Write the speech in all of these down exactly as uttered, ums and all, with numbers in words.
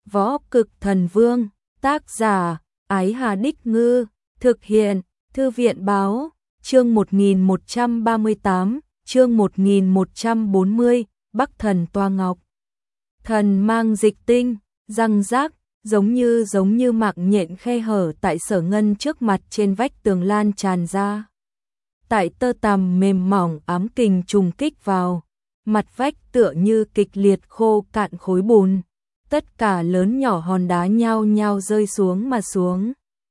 Võ Cực Thần Vương, tác giả, Ái Hà Đích Ngư, thực hiện, Thư viện Báo, chương một nghìn một trăm ba mươi tám, chương một nghìn một trăm bốn mươi, Bắc Thần Toa Ngọc. Thần mang dịch tinh, răng rác, giống như giống như mạng nhện khe hở tại Sở Ngân trước mặt trên vách tường lan tràn ra. Tại tơ tằm mềm mỏng ám kình trùng kích vào, mặt vách tựa như kịch liệt khô cạn khối bùn, tất cả lớn nhỏ hòn đá nhao nhao rơi xuống mà xuống.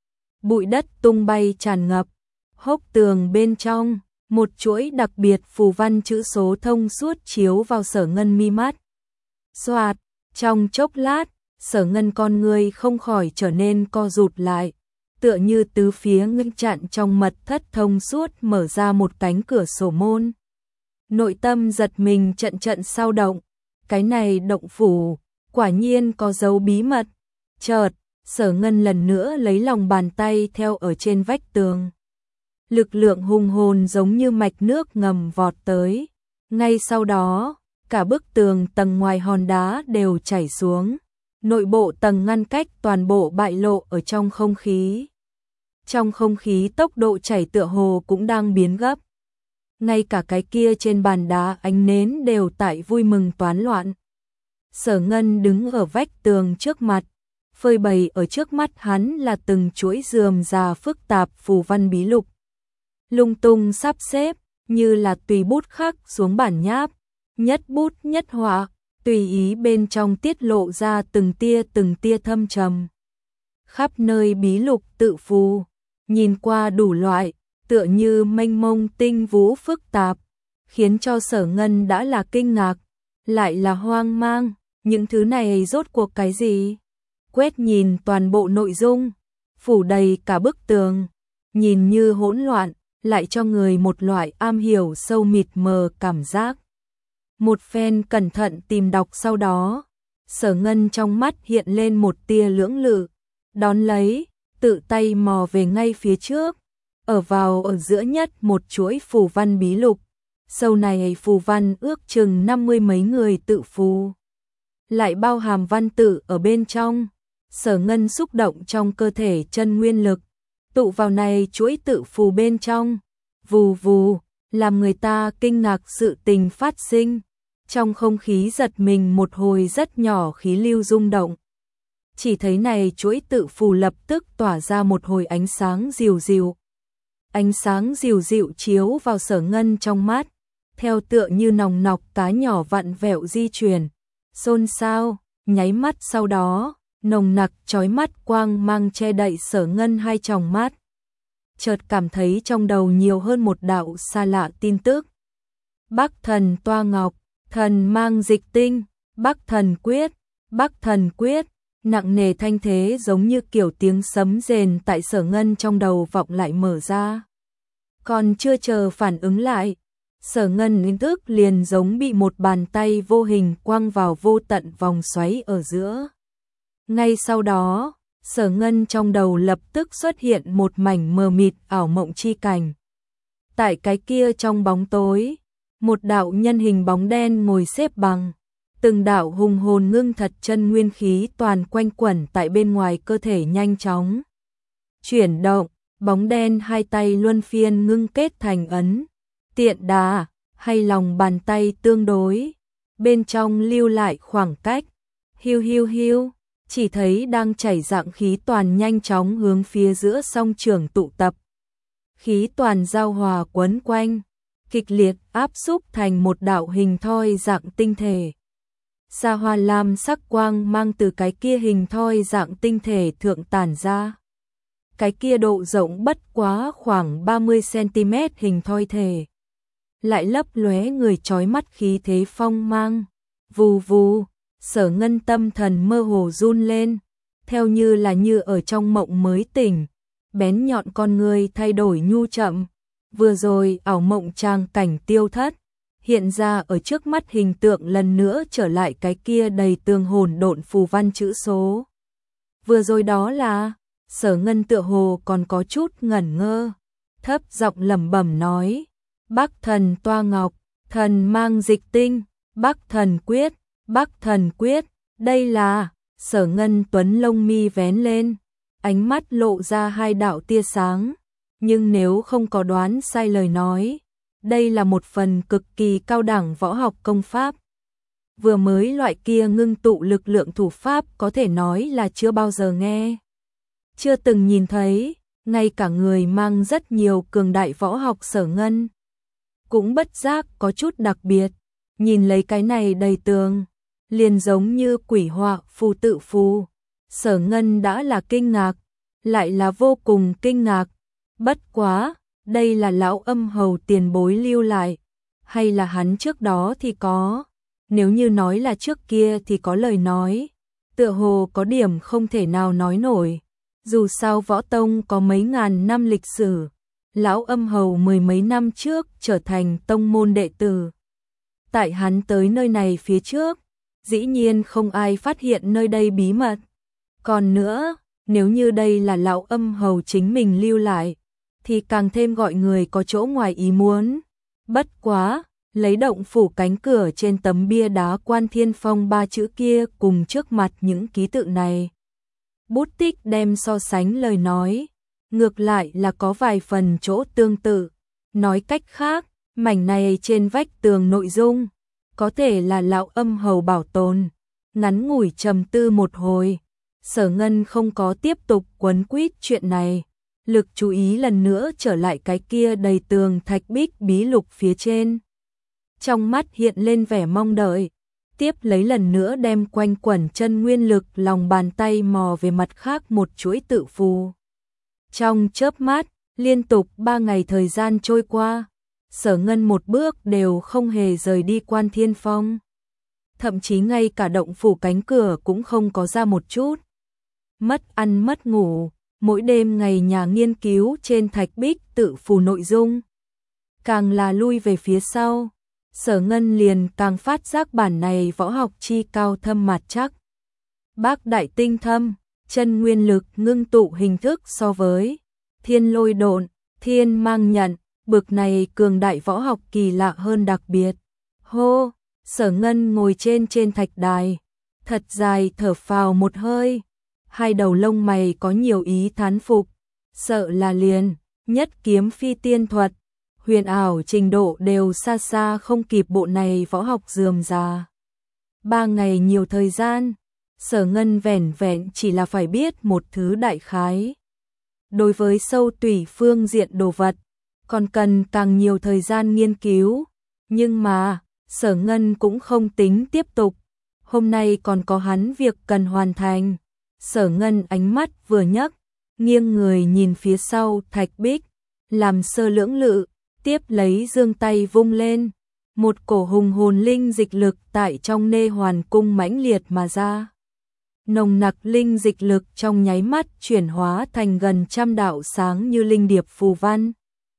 Bụi đất tung bay tràn ngập, hốc tường bên trong, một chuỗi đặc biệt phù văn chữ số thông suốt chiếu vào Sở Ngân mi mắt. Xoạt, trong chốc lát, Sở Ngân con người không khỏi trở nên co rụt lại, tựa như tứ phía ngưng chặn trong mật thất thông suốt mở ra một cánh cửa sổ môn. Nội tâm giật mình trận trận sao động, cái này động phủ, quả nhiên có dấu bí mật. Chợt, Sở Ngân lần nữa lấy lòng bàn tay theo ở trên vách tường. Lực lượng hùng hồn giống như mạch nước ngầm vọt tới. Ngay sau đó, cả bức tường tầng ngoài hòn đá đều chảy xuống. Nội bộ tầng ngăn cách toàn bộ bại lộ ở trong không khí. Trong không khí tốc độ chảy tựa hồ cũng đang biến gấp. Ngay cả cái kia trên bàn đá ánh nến đều tại vui mừng toán loạn. Sở Ngân đứng ở vách tường trước mặt, phơi bày ở trước mắt hắn là từng chuỗi rườm rà phức tạp phù văn bí lục. Lung tung sắp xếp, như là tùy bút khắc xuống bản nháp, nhất bút nhất họa, tùy ý bên trong tiết lộ ra từng tia từng tia thâm trầm. Khắp nơi bí lục tự phù, nhìn qua đủ loại, tựa như mênh mông tinh vũ phức tạp, khiến cho Sở Ngân đã là kinh ngạc, lại là hoang mang, những thứ này rốt cuộc cái gì? Quét nhìn toàn bộ nội dung, phủ đầy cả bức tường, nhìn như hỗn loạn, lại cho người một loại am hiểu sâu mịt mờ cảm giác. Một phen cẩn thận tìm đọc sau đó, Sở Ngân trong mắt hiện lên một tia lưỡng lự, đón lấy, tự tay mò về ngay phía trước, ở vào ở giữa nhất một chuỗi phù văn bí lục. Sâu này phù văn ước chừng năm mươi mấy người tự phù, lại bao hàm văn tự ở bên trong. Sở Ngân xúc động trong cơ thể chân nguyên lực, tụ vào này chuỗi tự phù bên trong, vù vù, làm người ta kinh ngạc sự tình phát sinh. Trong không khí giật mình một hồi rất nhỏ khí lưu rung động. Chỉ thấy này chuỗi tự phù lập tức tỏa ra một hồi ánh sáng dịu dịu. Ánh sáng dịu dịu chiếu vào Sở Ngân trong mắt, theo tựa như nòng nọc cá nhỏ vặn vẹo di chuyển, xôn xao, nháy mắt sau đó, nồng nặc chói mắt quang mang che đậy Sở Ngân hai tròng mắt. Chợt cảm thấy trong đầu nhiều hơn một đạo xa lạ tin tức. Bắc Thần Toa Ngọc, thần mang dịch tinh, Bắc Thần Quyết, Bắc Thần Quyết, nặng nề thanh thế giống như kiểu tiếng sấm rền tại Sở Ngân trong đầu vọng lại mở ra. Còn chưa chờ phản ứng lại, Sở Ngân ý thức liền giống bị một bàn tay vô hình quăng vào vô tận vòng xoáy ở giữa. Ngay sau đó, Sở Ngân trong đầu lập tức xuất hiện một mảnh mờ mịt ảo mộng chi cảnh. Tại cái kia trong bóng tối, một đạo nhân hình bóng đen ngồi xếp bằng, từng đạo hùng hồn ngưng thật chân nguyên khí toàn quanh quẩn tại bên ngoài cơ thể nhanh chóng chuyển động. Bóng đen hai tay luân phiên ngưng kết thành ấn, tiện đà, hay lòng bàn tay tương đối, bên trong lưu lại khoảng cách, hiu hiu hiu, chỉ thấy đang chảy dạng khí toàn nhanh chóng hướng phía giữa song trường tụ tập. Khí toàn giao hòa quấn quanh, kịch liệt áp xúc thành một đạo hình thoi dạng tinh thể. Sa hoa lam sắc quang mang từ cái kia hình thoi dạng tinh thể thượng tản ra. Cái kia độ rộng bất quá khoảng ba mươi xăng-ti-mét hình thoi thể, lại lấp lóe người chói mắt khí thế phong mang. Vù vù, Sở Ngân tâm thần mơ hồ run lên, theo như là như ở trong mộng mới tỉnh, bén nhọn con người thay đổi nhu chậm. Vừa rồi ảo mộng tràng cảnh tiêu thất, hiện ra ở trước mắt hình tượng lần nữa trở lại cái kia đầy tường hồn độn phù văn chữ số. Vừa rồi đó là, Sở Ngân tựa hồ còn có chút ngẩn ngơ, thấp giọng lẩm bẩm nói, Bắc Thần Toa Ngọc, thần mang dịch tinh, Bắc Thần Quyết, Bắc Thần Quyết, đây là Sở Ngân Tuấn lông mi vén lên, ánh mắt lộ ra hai đạo tia sáng, nhưng nếu không có đoán sai lời nói, đây là một phần cực kỳ cao đẳng võ học công pháp. Vừa mới loại kia ngưng tụ lực lượng thủ pháp có thể nói là chưa bao giờ nghe, chưa từng nhìn thấy, ngay cả người mang rất nhiều cường đại võ học Sở Ngân cũng bất giác có chút đặc biệt, nhìn lấy cái này đầy tường, liền giống như quỷ họa phù tự phù. Sở Ngân đã là kinh ngạc, lại là vô cùng kinh ngạc, bất quá, đây là lão Âm Hầu tiền bối lưu lại, hay là hắn trước đó thì có, nếu như nói là trước kia thì có lời nói, tựa hồ có điểm không thể nào nói nổi, dù sao võ tông có mấy ngàn năm lịch sử, lão Âm Hầu mười mấy năm trước trở thành tông môn đệ tử. Tại hắn tới nơi này phía trước, dĩ nhiên không ai phát hiện nơi đây bí mật. Còn nữa, nếu như đây là lão Âm Hầu chính mình lưu lại, thì càng thêm gọi người có chỗ ngoài ý muốn. Bất quá, lấy động phủ cánh cửa trên tấm bia đá Quan Thiên Phong ba chữ kia cùng trước mặt những ký tự này. Bút tích đem so sánh lời nói, ngược lại là có vài phần chỗ tương tự. Nói cách khác, mảnh này trên vách tường nội dung, có thể là lão Âm Hầu bảo tồn. Ngắn ngủi trầm tư một hồi, Sở Ngân không có tiếp tục quấn quýt chuyện này, lực chú ý lần nữa trở lại cái kia đầy tường thạch bích bí lục phía trên. Trong mắt hiện lên vẻ mong đợi, tiếp lấy lần nữa đem quanh quẩn chân nguyên lực lòng bàn tay mò về mặt khác một chuỗi tự phù. Trong chớp mắt, liên tục ba ngày thời gian trôi qua, Sở Ngân một bước đều không hề rời đi Quan Thiên Phong. Thậm chí ngay cả động phủ cánh cửa cũng không có ra một chút. Mất ăn mất ngủ, mỗi đêm ngày nhà nghiên cứu trên thạch bích tự phù nội dung. Càng là lui về phía sau, Sở Ngân liền càng phát giác bản này võ học chi cao thâm mặt chắc. Bác đại tinh thâm, chân nguyên lực ngưng tụ hình thức so với thiên lôi độn, thiên mang nhận, bực này cường đại võ học kỳ lạ hơn đặc biệt. Hô, Sở Ngân ngồi trên trên thạch đài, thật dài thở phào một hơi, hai đầu lông mày có nhiều ý thán phục, sợ là liền, nhất kiếm phi tiên thuật, huyền ảo trình độ đều xa xa không kịp bộ này võ học rườm rà. Ba ngày nhiều thời gian, Sở Ngân vẻn vẹn chỉ là phải biết một thứ đại khái. Đối với sâu tủy phương diện đồ vật, còn cần càng nhiều thời gian nghiên cứu, nhưng mà, Sở Ngân cũng không tính tiếp tục. Hôm nay còn có hắn việc cần hoàn thành. Sở Ngân ánh mắt vừa nhấc, nghiêng người nhìn phía sau thạch bích, làm sơ lưỡng lự, tiếp lấy giương tay vung lên. Một cổ hùng hồn linh dịch lực tại trong nê hoàn cung mãnh liệt mà ra. Nồng nặc linh dịch lực trong nháy mắt chuyển hóa thành gần trăm đạo sáng như linh điệp phù văn.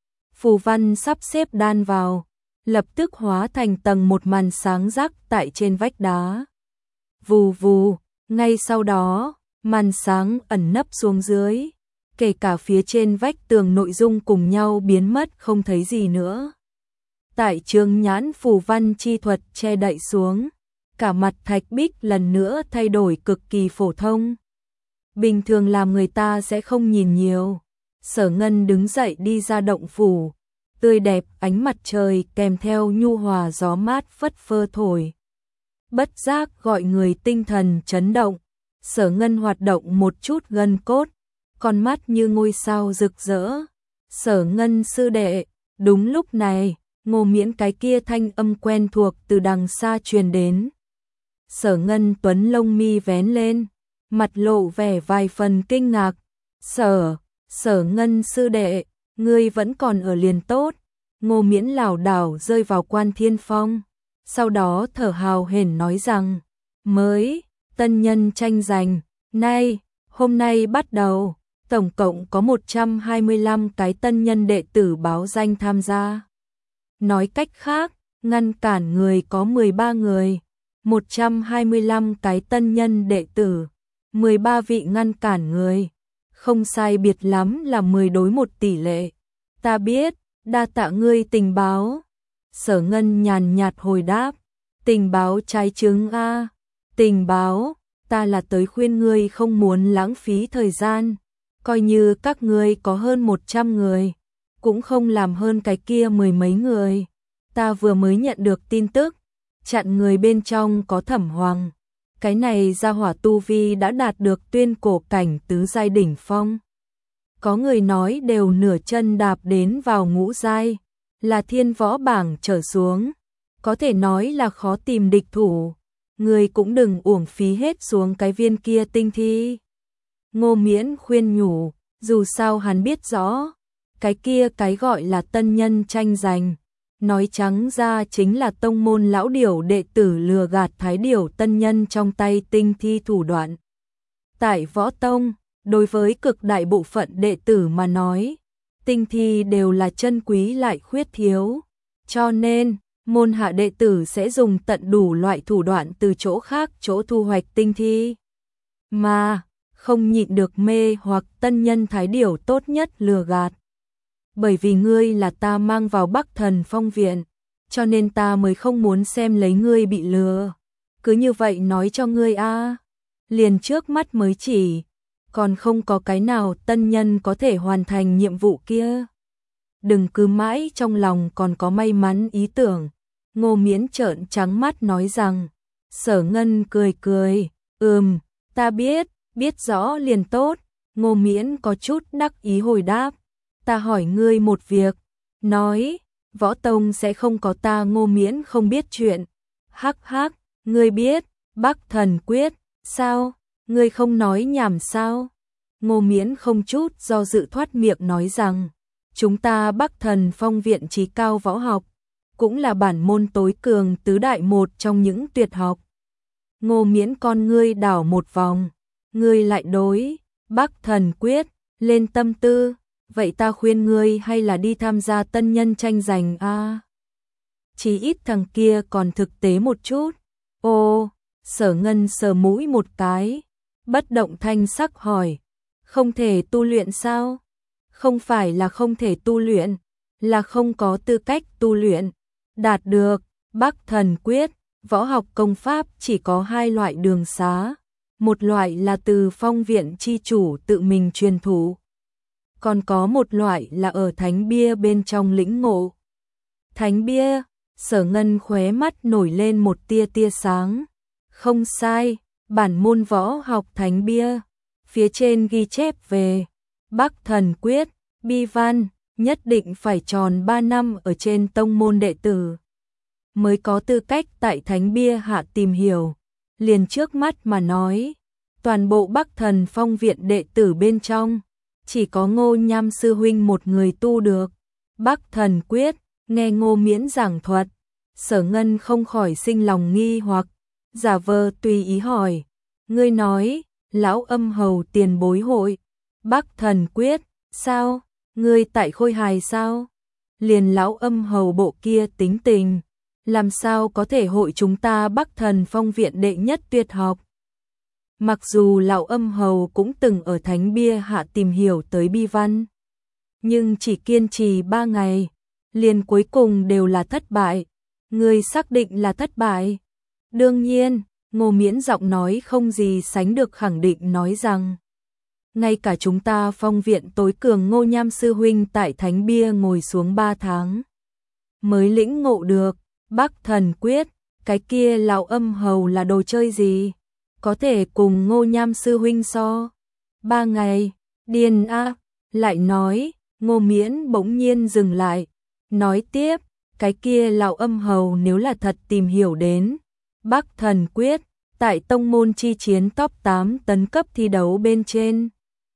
Phù văn sắp xếp đan vào, lập tức hóa thành tầng một màn sáng rắc tại trên vách đá. Vù vù, ngay sau đó, màn sáng ẩn nấp xuống dưới, kể cả phía trên vách tường nội dung cùng nhau biến mất không thấy gì nữa. Tại trường nhãn phù văn chi thuật che đậy xuống, cả mặt thạch bích lần nữa thay đổi cực kỳ phổ thông. Bình thường làm người ta sẽ không nhìn nhiều. Sở Ngân đứng dậy đi ra động phủ, tươi đẹp ánh mặt trời kèm theo nhu hòa gió mát phất phơ thổi. Bất giác gọi người tinh thần chấn động, Sở Ngân hoạt động một chút gân cốt, con mắt như ngôi sao rực rỡ. Sở Ngân sư đệ, đúng lúc này, Ngô Miễn cái kia thanh âm quen thuộc từ đằng xa truyền đến. Sở Ngân Tuấn lông mi vén lên, mặt lộ vẻ vài phần kinh ngạc. Sở, Sở Ngân sư đệ, ngươi vẫn còn ở liền tốt. Ngô Miễn lảo đảo rơi vào Quan Thiên Phong, sau đó thở hào hển nói rằng, mới, tân nhân tranh giành, nay, hôm nay bắt đầu, tổng cộng có một trăm hai mươi lăm cái tân nhân đệ tử báo danh tham gia. Nói cách khác, ngăn cản người có mười ba người, một trăm hai mươi lăm cái tân nhân đệ tử, mười ba vị ngăn cản người, không sai biệt lắm là mười đối một tỷ lệ. Ta biết, đa tạ ngươi tình báo. Sở Ngân nhàn nhạt hồi đáp, tình báo trái chứng a, tình báo, ta là tới khuyên ngươi không muốn lãng phí thời gian, coi như các ngươi có hơn một trăm người, cũng không làm hơn cái kia mười mấy người. Ta vừa mới nhận được tin tức, chặn người bên trong có Thẩm Hoàng. Cái này gia hỏa tu vi đã đạt được tuyên cổ cảnh tứ giai đỉnh phong. Có người nói đều nửa chân đạp đến vào ngũ giai, là thiên võ bảng trở xuống, có thể nói là khó tìm địch thủ. Người cũng đừng uổng phí hết xuống cái viên kia tinh thi. Ngô Miễn khuyên nhủ, dù sao hắn biết rõ, cái kia cái gọi là tân nhân tranh giành, nói trắng ra chính là tông môn lão điểu đệ tử lừa gạt thái điểu tân nhân trong tay tinh thi thủ đoạn. Tại võ tông, đối với cực đại bộ phận đệ tử mà nói, tinh thi đều là chân quý lại khuyết thiếu, cho nên môn hạ đệ tử sẽ dùng tận đủ loại thủ đoạn từ chỗ khác chỗ thu hoạch tinh thi. Mà, không nhịn được mê hoặc tân nhân thái điểu tốt nhất lừa gạt. Bởi vì ngươi là ta mang vào Bắc Thần Phong viện, cho nên ta mới không muốn xem lấy ngươi bị lừa. Cứ như vậy nói cho ngươi a, liền trước mắt mới chỉ, còn không có cái nào tân nhân có thể hoàn thành nhiệm vụ kia. Đừng cứ mãi trong lòng còn có may mắn ý tưởng. Ngô Miễn trợn trắng mắt nói rằng. Sở Ngân cười cười, ừm, ta biết, biết rõ liền tốt. Ngô Miễn có chút đắc ý hồi đáp, ta hỏi ngươi một việc, nói, võ tông sẽ không có ta. Ngô Miễn không biết chuyện, hắc hắc, ngươi biết, Bắc Thần Quyết, sao, ngươi không nói nhảm sao? Ngô Miễn không chút do dự thoát miệng nói rằng, chúng ta Bắc Thần Phong viện trí cao võ học, cũng là bản môn tối cường tứ đại một trong những tuyệt học. Ngô Miễn con ngươi đảo một vòng, ngươi lại đối Bắc Thần Quyết lên tâm tư, vậy ta khuyên ngươi hay là đi tham gia tân nhân tranh giành a. À, chỉ ít thằng kia còn thực tế một chút. Ô, Sở Ngân sờ mũi một cái, bất động thanh sắc hỏi, không thể tu luyện sao? Không phải là không thể tu luyện, là không có tư cách tu luyện. Đạt được Bắc Thần Quyết, võ học công pháp chỉ có hai loại đường xá, một loại là từ phong viện chi chủ tự mình truyền thụ, còn có một loại là ở thánh bia bên trong lĩnh ngộ. Thánh bia, Sở Ngân khóe mắt nổi lên một tia tia sáng. Không sai, bản môn võ học thánh bia, phía trên ghi chép về Bắc Thần Quyết, bi văn, nhất định phải tròn ba năm ở trên tông môn đệ tử mới có tư cách tại thánh bia hạ tìm hiểu. Liền trước mắt mà nói, toàn bộ Bắc Thần Phong viện đệ tử bên trong, chỉ có Ngô Nham sư huynh một người tu được Bắc Thần Quyết. Nghe Ngô Miễn giảng thuật, Sở Ngân không khỏi sinh lòng nghi hoặc, giả vờ tùy ý hỏi, ngươi nói, lão Âm Hầu tiền bối hội Bắc Thần Quyết, sao, ngươi tại Khôi Hài sao? Liền lão Âm Hầu bộ kia tính tình, làm sao có thể hội chúng ta Bắc Thần Phong viện đệ nhất tuyệt học? Mặc dù lão Âm Hầu cũng từng ở thánh bia hạ tìm hiểu tới bi văn, nhưng chỉ kiên trì ba ngày, liền cuối cùng đều là thất bại. Ngươi xác định là thất bại? Đương nhiên, Ngô Miễn giọng nói không gì sánh được khẳng định nói rằng, ngay cả chúng ta phong viện tối cường Ngô Nham sư huynh tại thánh bia ngồi xuống ba tháng mới lĩnh ngộ được Bắc Thần Quyết, cái kia lão Âm Hầu là đồ chơi gì? Có thể cùng Ngô Nham sư huynh so? Ba ngày, điên a. Lại nói, Ngô Miễn bỗng nhiên dừng lại, nói tiếp, cái kia lão Âm Hầu nếu là thật tìm hiểu đến Bắc Thần Quyết, tại tông môn chi chiến top tám tấn cấp thi đấu bên trên,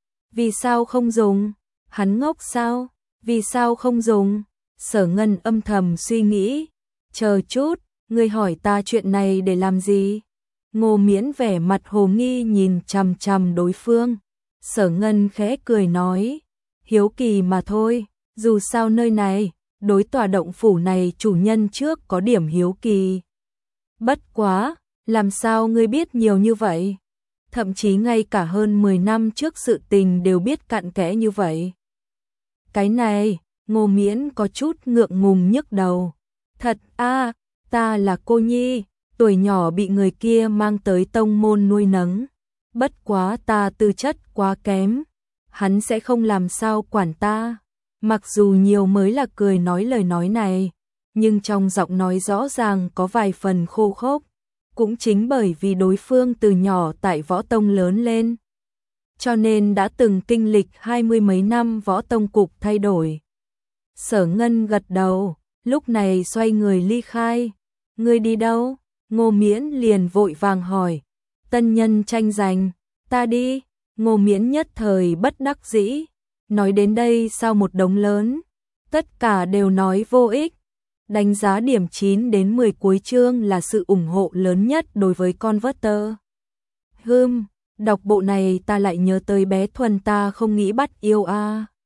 vì sao không dùng? Hắn ngốc sao? Vì sao không dùng? Sở Ngân âm thầm suy nghĩ, chờ chút, ngươi hỏi ta chuyện này để làm gì? Ngô Miễn vẻ mặt hồ nghi nhìn chằm chằm đối phương. Sở Ngân khẽ cười nói, hiếu kỳ mà thôi, dù sao nơi này, đối tòa động phủ này chủ nhân trước có điểm hiếu kỳ. Bất quá, làm sao ngươi biết nhiều như vậy? Thậm chí ngay cả hơn mười năm trước sự tình đều biết cặn kẽ như vậy. Cái này, Ngô Miễn có chút ngượng ngùng nhức đầu. Thật a, à, ta là cô nhi, tuổi nhỏ bị người kia mang tới tông môn nuôi nấng. Bất quá ta tư chất quá kém, hắn sẽ không làm sao quản ta. Mặc dù nhiều mới là cười nói lời nói này, nhưng trong giọng nói rõ ràng có vài phần khô khốc. Cũng chính bởi vì đối phương từ nhỏ tại võ tông lớn lên, cho nên đã từng kinh lịch hai mươi mấy năm võ tông cục thay đổi. Sở Ngân gật đầu, lúc này xoay người ly khai. Ngươi đi đâu? Ngô Miễn liền vội vàng hỏi. Tân nhân tranh giành, ta đi. Ngô Miễn nhất thời bất đắc dĩ. Nói đến đây sau một đống lớn, tất cả đều nói vô ích. Đánh giá điểm chín đến mười cuối chương là sự ủng hộ lớn nhất đối với Converter. Hừm, đọc bộ này ta lại nhớ tới bé Thuần ta không nghĩ bắt yêu a. À.